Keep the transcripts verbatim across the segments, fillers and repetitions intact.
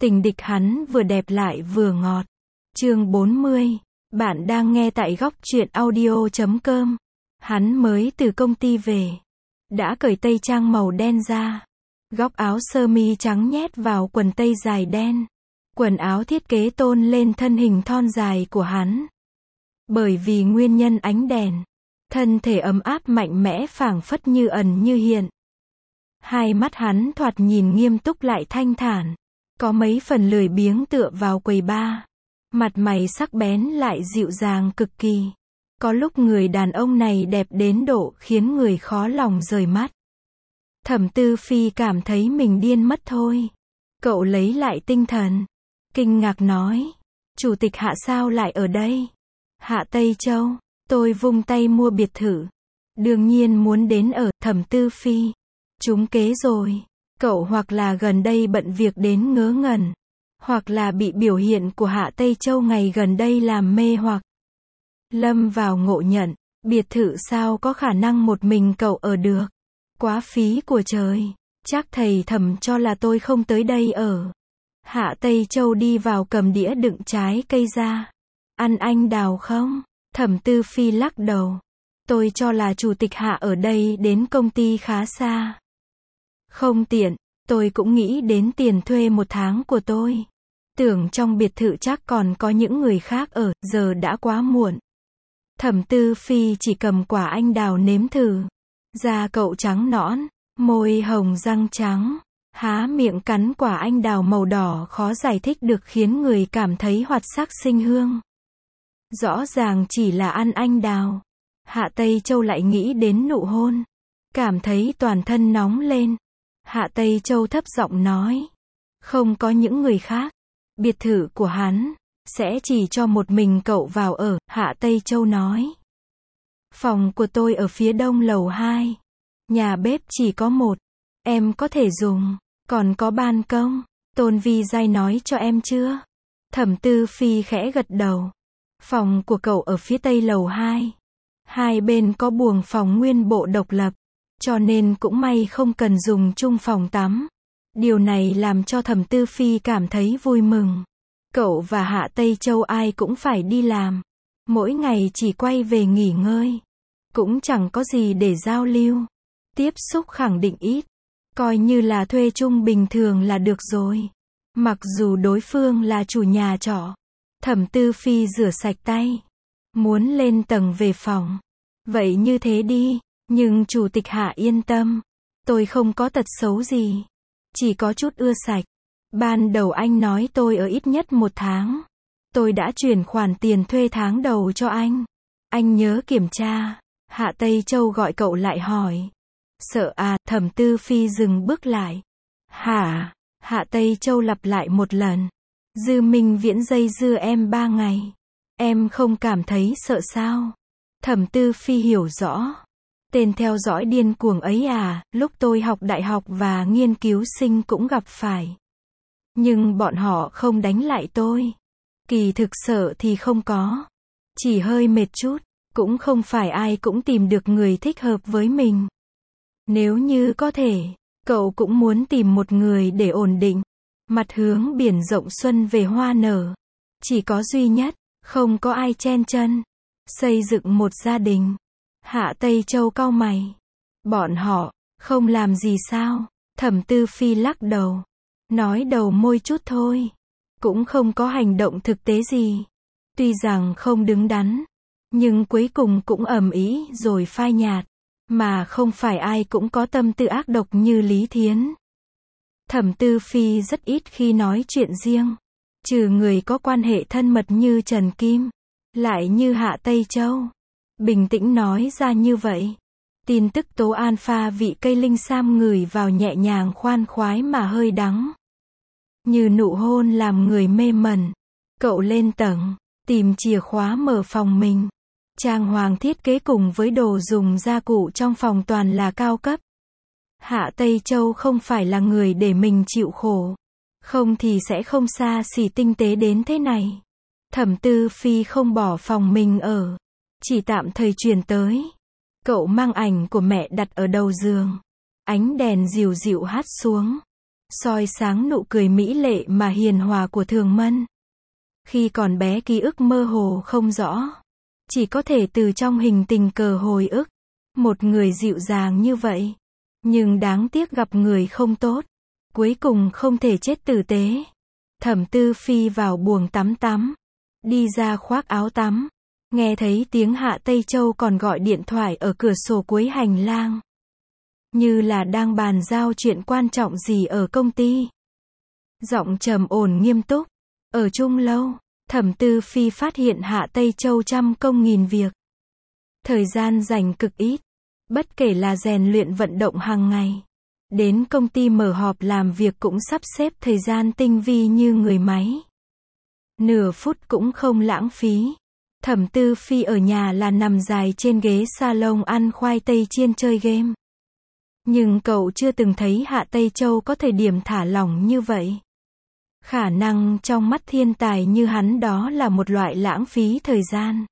Tình địch hắn vừa đẹp lại vừa ngọt. Chương bốn mươi. Bạn đang nghe tại góc truyện audio chấm com. Hắn mới từ công ty về. Đã cởi tây trang màu đen ra. Góc áo sơ mi trắng nhét vào quần tây dài đen. Quần áo thiết kế tôn lên thân hình thon dài của hắn. Bởi vì nguyên nhân ánh đèn, thân thể ấm áp mạnh mẽ phảng phất như ẩn như hiện. Hai mắt hắn thoạt nhìn nghiêm túc lại thanh thản. Có mấy phần lười biếng tựa vào quầy bar. Mặt mày sắc bén lại dịu dàng cực kỳ. Có lúc người đàn ông này đẹp đến độ khiến người khó lòng rời mắt. Thẩm Tư Phi cảm thấy mình điên mất thôi. Cậu lấy lại tinh thần. Kinh ngạc nói. Chủ tịch Hạ sao lại ở đây? Hạ Tây Châu. Tôi vung tay mua biệt thự. Đương nhiên muốn đến ở. Thẩm Tư Phi. Trúng kế rồi. Cậu hoặc là gần đây bận việc đến ngớ ngẩn. Hoặc là bị biểu hiện của Hạ Tây Châu ngày gần đây làm mê hoặc. Lâm vào ngộ nhận. Biệt thự sao có khả năng một mình cậu ở được. Quá phí của trời. Chắc thầy Thẩm cho là tôi không tới đây ở. Hạ Tây Châu đi vào cầm đĩa đựng trái cây ra. Ăn anh đào không? Thẩm Tư Phi lắc đầu. Tôi cho là chủ tịch Hạ ở đây đến công ty khá xa. Không tiện, tôi cũng nghĩ đến tiền thuê một tháng của tôi. Tưởng trong biệt thự chắc còn có những người khác ở, giờ đã quá muộn. Thẩm Tư Phi chỉ cầm quả anh đào nếm thử. Da cậu trắng nõn, môi hồng răng trắng. Há miệng cắn quả anh đào màu đỏ khó giải thích được khiến người cảm thấy hoạt sắc sinh hương. Rõ ràng chỉ là ăn anh đào. Hạ Tây Châu lại nghĩ đến nụ hôn. Cảm thấy toàn thân nóng lên. Hạ Tây Châu thấp giọng nói. Không có những người khác. Biệt thự của hắn sẽ chỉ cho một mình cậu vào ở. Hạ Tây Châu nói. Phòng của tôi ở phía đông lầu hai. Nhà bếp chỉ có một. Em có thể dùng. Còn có ban công. Tôn Vi Giai nói cho em chưa? Thẩm Tư Phi khẽ gật đầu. Phòng của cậu ở phía tây lầu hai. Hai bên có buồng phòng nguyên bộ độc lập. Cho nên cũng may không cần dùng chung phòng tắm. Điều này làm cho Thẩm Tư Phi cảm thấy vui mừng. Cậu và Hạ Tây Châu ai cũng phải đi làm. Mỗi ngày chỉ quay về nghỉ ngơi. Cũng chẳng có gì để giao lưu. Tiếp xúc khẳng định ít. Coi như là thuê chung bình thường là được rồi. Mặc dù đối phương là chủ nhà trọ. Thẩm Tư Phi rửa sạch tay. Muốn lên tầng về phòng. Vậy như thế đi. Nhưng chủ tịch Hạ yên tâm. Tôi không có tật xấu gì. Chỉ có chút ưa sạch. Ban đầu anh nói tôi ở ít nhất một tháng. Tôi đã chuyển khoản tiền thuê tháng đầu cho anh. Anh nhớ kiểm tra. Hạ Tây Châu gọi cậu lại hỏi. Sợ à? Thẩm Tư Phi dừng bước lại. Hả? Hạ Tây Châu lặp lại một lần. Dư Minh Viễn dây dưa em ba ngày. Em không cảm thấy sợ sao? Thẩm Tư Phi hiểu rõ. Tên theo dõi điên cuồng ấy à, lúc tôi học đại học và nghiên cứu sinh cũng gặp phải. Nhưng bọn họ không đánh lại tôi. Kỳ thực sợ thì không có. Chỉ hơi mệt chút. Cũng không phải ai cũng tìm được người thích hợp với mình. Nếu như có thể, cậu cũng muốn tìm một người để ổn định. Mặt hướng biển rộng xuân về hoa nở. Chỉ có duy nhất, không có ai chen chân. Xây dựng một gia đình. Hạ Tây Châu cau mày. Bọn họ, không làm gì sao? Thẩm Tư Phi lắc đầu. Nói đầu môi chút thôi. Cũng không có hành động thực tế gì. Tuy rằng không đứng đắn. Nhưng cuối cùng cũng ầm ĩ rồi phai nhạt. Mà không phải ai cũng có tâm tư ác độc như Lý Thiến. Thẩm Tư Phi rất ít khi nói chuyện riêng. Trừ người có quan hệ thân mật như Trần Kim. Lại như Hạ Tây Châu. Bình tĩnh nói ra như vậy. Tin tức tố alpha vị cây linh sam ngửi vào nhẹ nhàng khoan khoái mà hơi đắng. Như nụ hôn làm người mê mẩn. Cậu lên tầng. Tìm chìa khóa mở phòng mình. Trang hoàng thiết kế cùng với đồ dùng gia cụ trong phòng toàn là cao cấp. Hạ Tây Châu không phải là người để mình chịu khổ. Không thì sẽ không xa xỉ tinh tế đến thế này. Thẩm Tư Phi không bỏ phòng mình ở. Chỉ tạm thời chuyển tới. Cậu mang ảnh của mẹ đặt ở đầu giường. Ánh đèn dịu dịu hắt xuống. soi sáng nụ cười mỹ lệ mà hiền hòa của Thường Mân. Khi còn bé ký ức mơ hồ không rõ, chỉ có thể từ trong hình tình cờ hồi ức. Một người dịu dàng như vậy, nhưng đáng tiếc gặp người không tốt, cuối cùng không thể chết tử tế. Thẩm Tư Phi vào buồng tắm tắm, đi ra khoác áo tắm, nghe thấy tiếng Hạ Tây Châu còn gọi điện thoại ở cửa sổ cuối hành lang. Như là đang bàn giao chuyện quan trọng gì ở công ty. Giọng trầm ổn nghiêm túc. Ở chung lâu, Thẩm Tư Phi phát hiện Hạ Tây Châu trăm công nghìn việc. Thời gian dành cực ít. Bất kể là rèn luyện vận động hàng ngày, đến công ty mở họp làm việc cũng sắp xếp thời gian tinh vi như người máy. Nửa phút cũng không lãng phí. Thẩm Tư Phi ở nhà là nằm dài trên ghế salon ăn khoai tây chiên chơi game. Nhưng cậu chưa từng thấy Hạ Tây Châu có thời điểm thả lỏng như vậy. Khả năng trong mắt thiên tài như hắn đó là một loại lãng phí thời gian.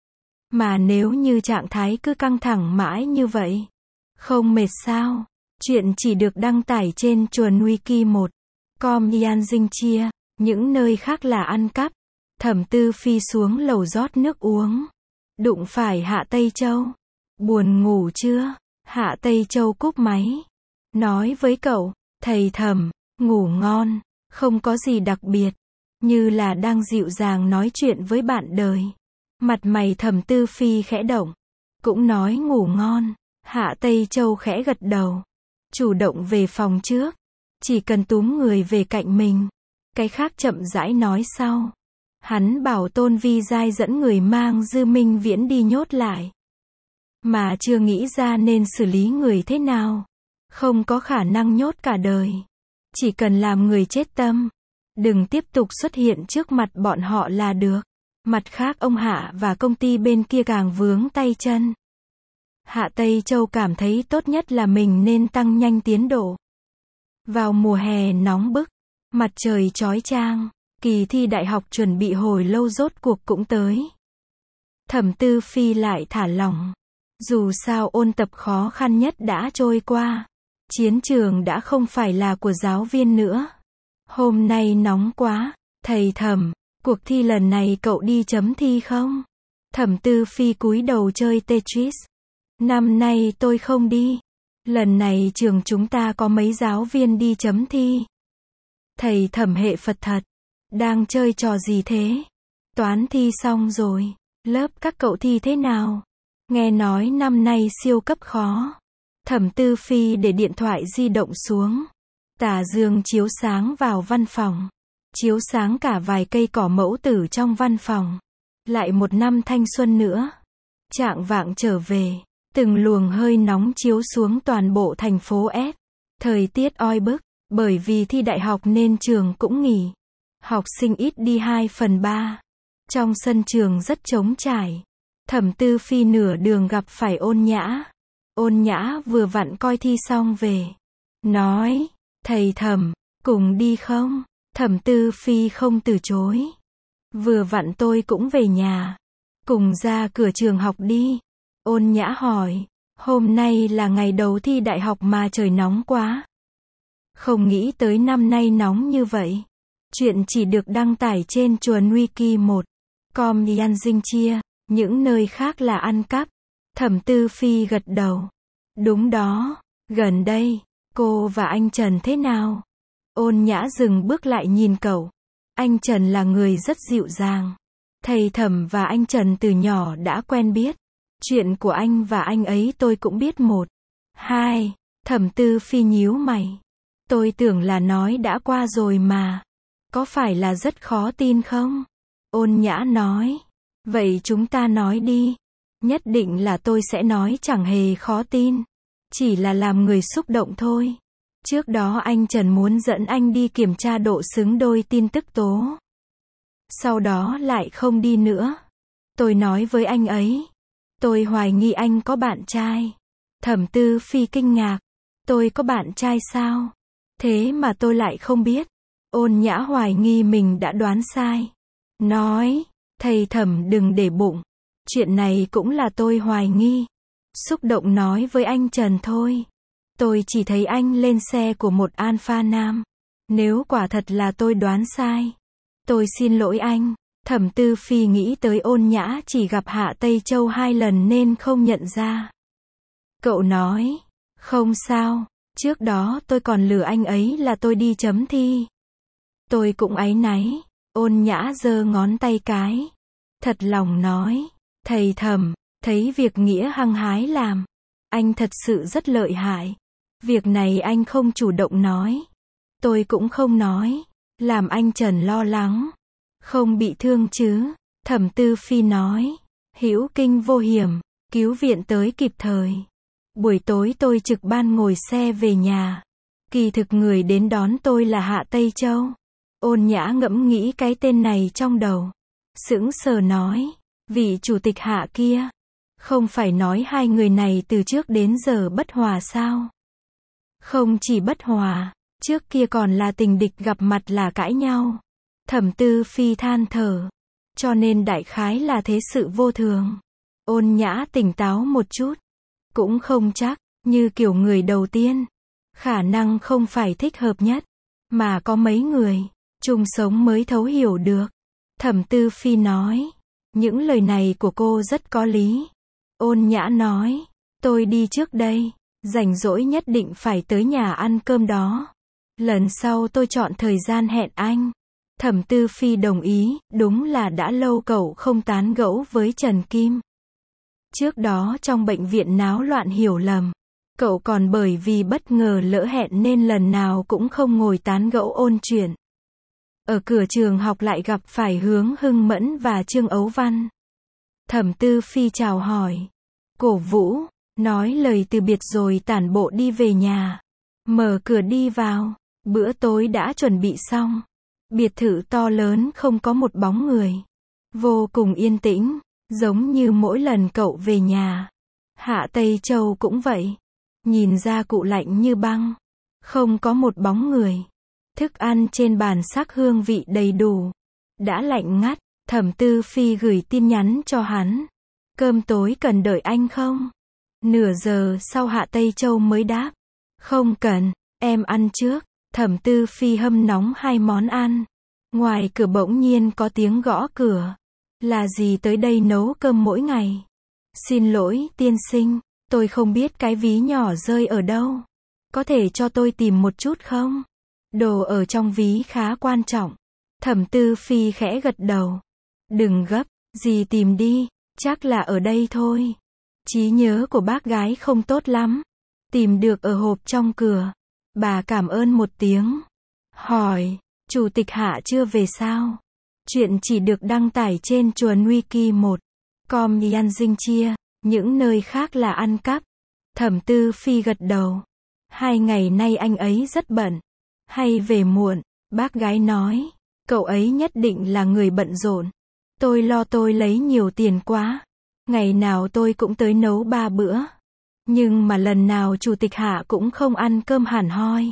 Mà nếu như trạng thái cứ căng thẳng mãi như vậy, không mệt sao? Chuyện chỉ được đăng tải trên chuồn wiki một com Yan Dinh Chia, những nơi khác là ăn cắp. Thẩm Tư Phi xuống lầu rót nước uống. Đụng phải Hạ Tây Châu. Buồn ngủ chưa? Hạ Tây Châu cúp máy. Nói với cậu, thầy Thẩm, ngủ ngon, không có gì đặc biệt. Như là đang dịu dàng nói chuyện với bạn đời. Mặt mày Thẩm Tư Phi khẽ động. Cũng nói ngủ ngon. Hạ Tây Châu khẽ gật đầu. Chủ động về phòng trước. Chỉ cần túm người về cạnh mình. Cái khác chậm rãi nói sau. Hắn bảo Tôn Vi Giai dẫn người mang Dư Minh Viễn đi nhốt lại. Mà chưa nghĩ ra nên xử lý người thế nào. Không có khả năng nhốt cả đời. Chỉ cần làm người chết tâm. Đừng tiếp tục xuất hiện trước mặt bọn họ là được. Mặt khác ông Hạ và công ty bên kia càng vướng tay chân. Hạ Tây Châu cảm thấy tốt nhất là mình nên tăng nhanh tiến độ. Vào mùa hè nóng bức, mặt trời chói chang, kỳ thi đại học chuẩn bị hồi lâu rốt cuộc cũng tới. Thẩm Tư Phi lại thả lỏng. Dù sao ôn tập khó khăn nhất đã trôi qua. Chiến trường đã không phải là của giáo viên nữa. Hôm nay nóng quá, thầy Thẩm, cuộc thi lần này cậu đi chấm thi không? Thẩm Tư Phi cúi đầu chơi Tetris. Năm nay tôi không đi. Lần này trường chúng ta có mấy giáo viên đi chấm thi. Thầy Thẩm hệ Phật thật. Đang chơi trò gì thế? Toán thi xong rồi. Lớp các cậu thi thế nào? Nghe nói năm nay siêu cấp khó. Thẩm Tư Phi để điện thoại di động xuống. Tà dương chiếu sáng vào văn phòng. Chiếu sáng cả vài cây cỏ mẫu tử trong văn phòng. Lại một năm thanh xuân nữa. Trạng vạng trở về. Từng luồng hơi nóng chiếu xuống toàn bộ thành phố S. Thời tiết oi bức. Bởi vì thi đại học nên trường cũng nghỉ. Học sinh ít đi hai phần ba. Trong sân trường rất trống trải. Thẩm Tư Phi nửa đường gặp phải Ôn Nhã. Ôn Nhã vừa vặn coi thi xong về. Nói, thầy Thẩm, cùng đi không? Thẩm Tư Phi không từ chối. Vừa vặn tôi cũng về nhà. Cùng ra cửa trường học đi. Ôn Nhã hỏi, hôm nay là ngày đầu thi đại học mà trời nóng quá. Không nghĩ tới năm nay nóng như vậy. Chuyện chỉ được đăng tải trên chuồn wiki một com Yan Dinh Chia, những nơi khác là ăn cắp. Thẩm Tư Phi gật đầu. Đúng đó, gần đây, cô và anh Trần thế nào? Ôn Nhã dừng bước lại nhìn cậu. Anh Trần là người rất dịu dàng. Thầy Thẩm và anh Trần từ nhỏ đã quen biết. Chuyện của anh và anh ấy tôi cũng biết một. Hai, Thẩm Tư Phi nhíu mày. Tôi tưởng là nói đã qua rồi mà. Có phải là rất khó tin không? Ôn Nhã nói. Vậy chúng ta nói đi. Nhất định là tôi sẽ nói chẳng hề khó tin. Chỉ là làm người xúc động thôi. Trước đó anh Trần muốn dẫn anh đi kiểm tra độ xứng đôi tin tức tố. Sau đó lại không đi nữa. Tôi nói với anh ấy. Tôi hoài nghi anh có bạn trai. Thẩm Tư Phi kinh ngạc. Tôi có bạn trai sao? Thế mà tôi lại không biết. Ôn Nhã hoài nghi mình đã đoán sai. Nói, thầy Thẩm đừng để bụng. Chuyện này cũng là tôi hoài nghi. Xúc động nói với anh Trần thôi. Tôi chỉ thấy anh lên xe của một alpha nam. Nếu quả thật là tôi đoán sai, tôi xin lỗi anh. Thẩm Tư Phi nghĩ tới Ôn Nhã chỉ gặp Hạ Tây Châu hai lần nên không nhận ra. Cậu nói, không sao, trước đó tôi còn lừa anh ấy là tôi đi chấm thi. Tôi cũng áy náy. Ôn Nhã giơ ngón tay cái. Thật lòng nói, thầy Thẩm, thấy việc Nghĩa hăng hái làm, anh thật sự rất lợi hại. Việc này anh không chủ động nói. Tôi cũng không nói. Làm anh Trần lo lắng. Không bị thương chứ? Thẩm Tư Phi nói. Hữu kinh vô hiểm, cứu viện tới kịp thời. Buổi tối tôi trực ban ngồi xe về nhà. Kỳ thực người đến đón tôi là Hạ Tây Châu. Ôn Nhã ngẫm nghĩ cái tên này trong đầu. Sững sờ nói. Vị chủ tịch Hạ kia. Không phải nói hai người này từ trước đến giờ bất hòa sao? Không chỉ bất hòa, trước kia còn là tình địch, gặp mặt là cãi nhau. Thẩm Tư Phi than thở. Cho nên đại khái là thế sự vô thường. Ôn Nhã tỉnh táo một chút. Cũng không chắc, như kiểu người đầu tiên. Khả năng không phải thích hợp nhất. Mà có mấy người, chung sống mới thấu hiểu được. Thẩm Tư Phi nói. Những lời này của cô rất có lý. Ôn Nhã nói. Tôi đi trước đây. Rảnh rỗi nhất định phải tới nhà ăn cơm đó. Lần sau tôi chọn thời gian hẹn anh. Thẩm Tư Phi đồng ý. Đúng là đã lâu cậu không tán gẫu với Trần Kim. Trước đó trong bệnh viện náo loạn hiểu lầm. Cậu còn bởi vì bất ngờ lỡ hẹn nên lần nào cũng không ngồi tán gẫu ôn chuyện. Ở cửa trường học lại gặp phải Hướng Hưng Mẫn và Trương Ấu Văn. Thẩm Tư Phi chào hỏi, cổ vũ, nói lời từ biệt rồi tản bộ đi về nhà. Mở cửa đi vào, bữa tối đã chuẩn bị xong. Biệt thự to lớn không có một bóng người. Vô cùng yên tĩnh, giống như mỗi lần cậu về nhà. Hạ Tây Châu cũng vậy. Nhìn ra cụ lạnh như băng. Không có một bóng người. Thức ăn trên bàn sắc hương vị đầy đủ. Đã lạnh ngắt, Thẩm Tư Phi gửi tin nhắn cho hắn. Cơm tối cần đợi anh không? Nửa giờ sau Hạ Tây Châu mới đáp. Không cần, em ăn trước. Thẩm Tư Phi hâm nóng hai món ăn. Ngoài cửa bỗng nhiên có tiếng gõ cửa. Là gì tới đây nấu cơm mỗi ngày? Xin lỗi, tiên sinh, tôi không biết cái ví nhỏ rơi ở đâu. Có thể cho tôi tìm một chút không? Đồ ở trong ví khá quan trọng. Thẩm Tư Phi khẽ gật đầu. Đừng gấp, gì tìm đi, chắc là ở đây thôi. Trí nhớ của bác gái không tốt lắm. Tìm được ở hộp trong cửa. Bà cảm ơn một tiếng. Hỏi, Chủ tịch Hạ chưa về sao? Chuyện chỉ được đăng tải trên chuồn wiki một com yan dinh chia, những nơi khác là ăn cắp. Thẩm Tư Phi gật đầu. Hai ngày nay anh ấy rất bận. Hay về muộn, bác gái nói. Cậu ấy nhất định là người bận rộn. Tôi lo tôi lấy nhiều tiền quá. Ngày nào tôi cũng tới nấu ba bữa. Nhưng mà lần nào Chủ tịch Hạ cũng không ăn cơm hẳn hoi.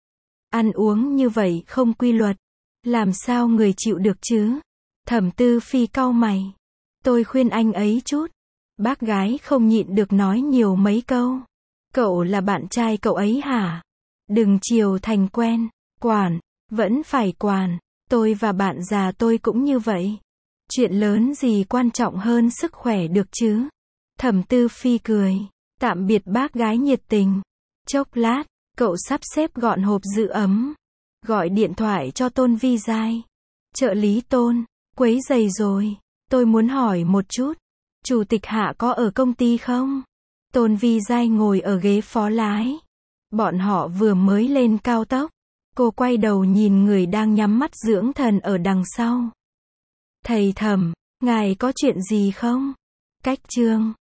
Ăn uống như vậy không quy luật. Làm sao người chịu được chứ? Thẩm Tư Phi cau mày. Tôi khuyên anh ấy chút. Bác gái không nhịn được nói nhiều mấy câu. Cậu là bạn trai cậu ấy hả? Đừng chiều thành quen. Quản, vẫn phải quản. Tôi và bạn già tôi cũng như vậy. Chuyện lớn gì quan trọng hơn sức khỏe được chứ? Thẩm Tư Phi cười. Tạm biệt bác gái nhiệt tình. Chốc lát, cậu sắp xếp gọn hộp giữ ấm. Gọi điện thoại cho Tôn Vi Giai. Trợ lý Tôn, quấy rầy rồi. Tôi muốn hỏi một chút. Chủ tịch Hạ có ở công ty không? Tôn Vi Giai ngồi ở ghế phó lái. Bọn họ vừa mới lên cao tốc. Cô quay đầu nhìn người đang nhắm mắt dưỡng thần ở đằng sau. Thầy Thẩm, ngài có chuyện gì không? Cách chương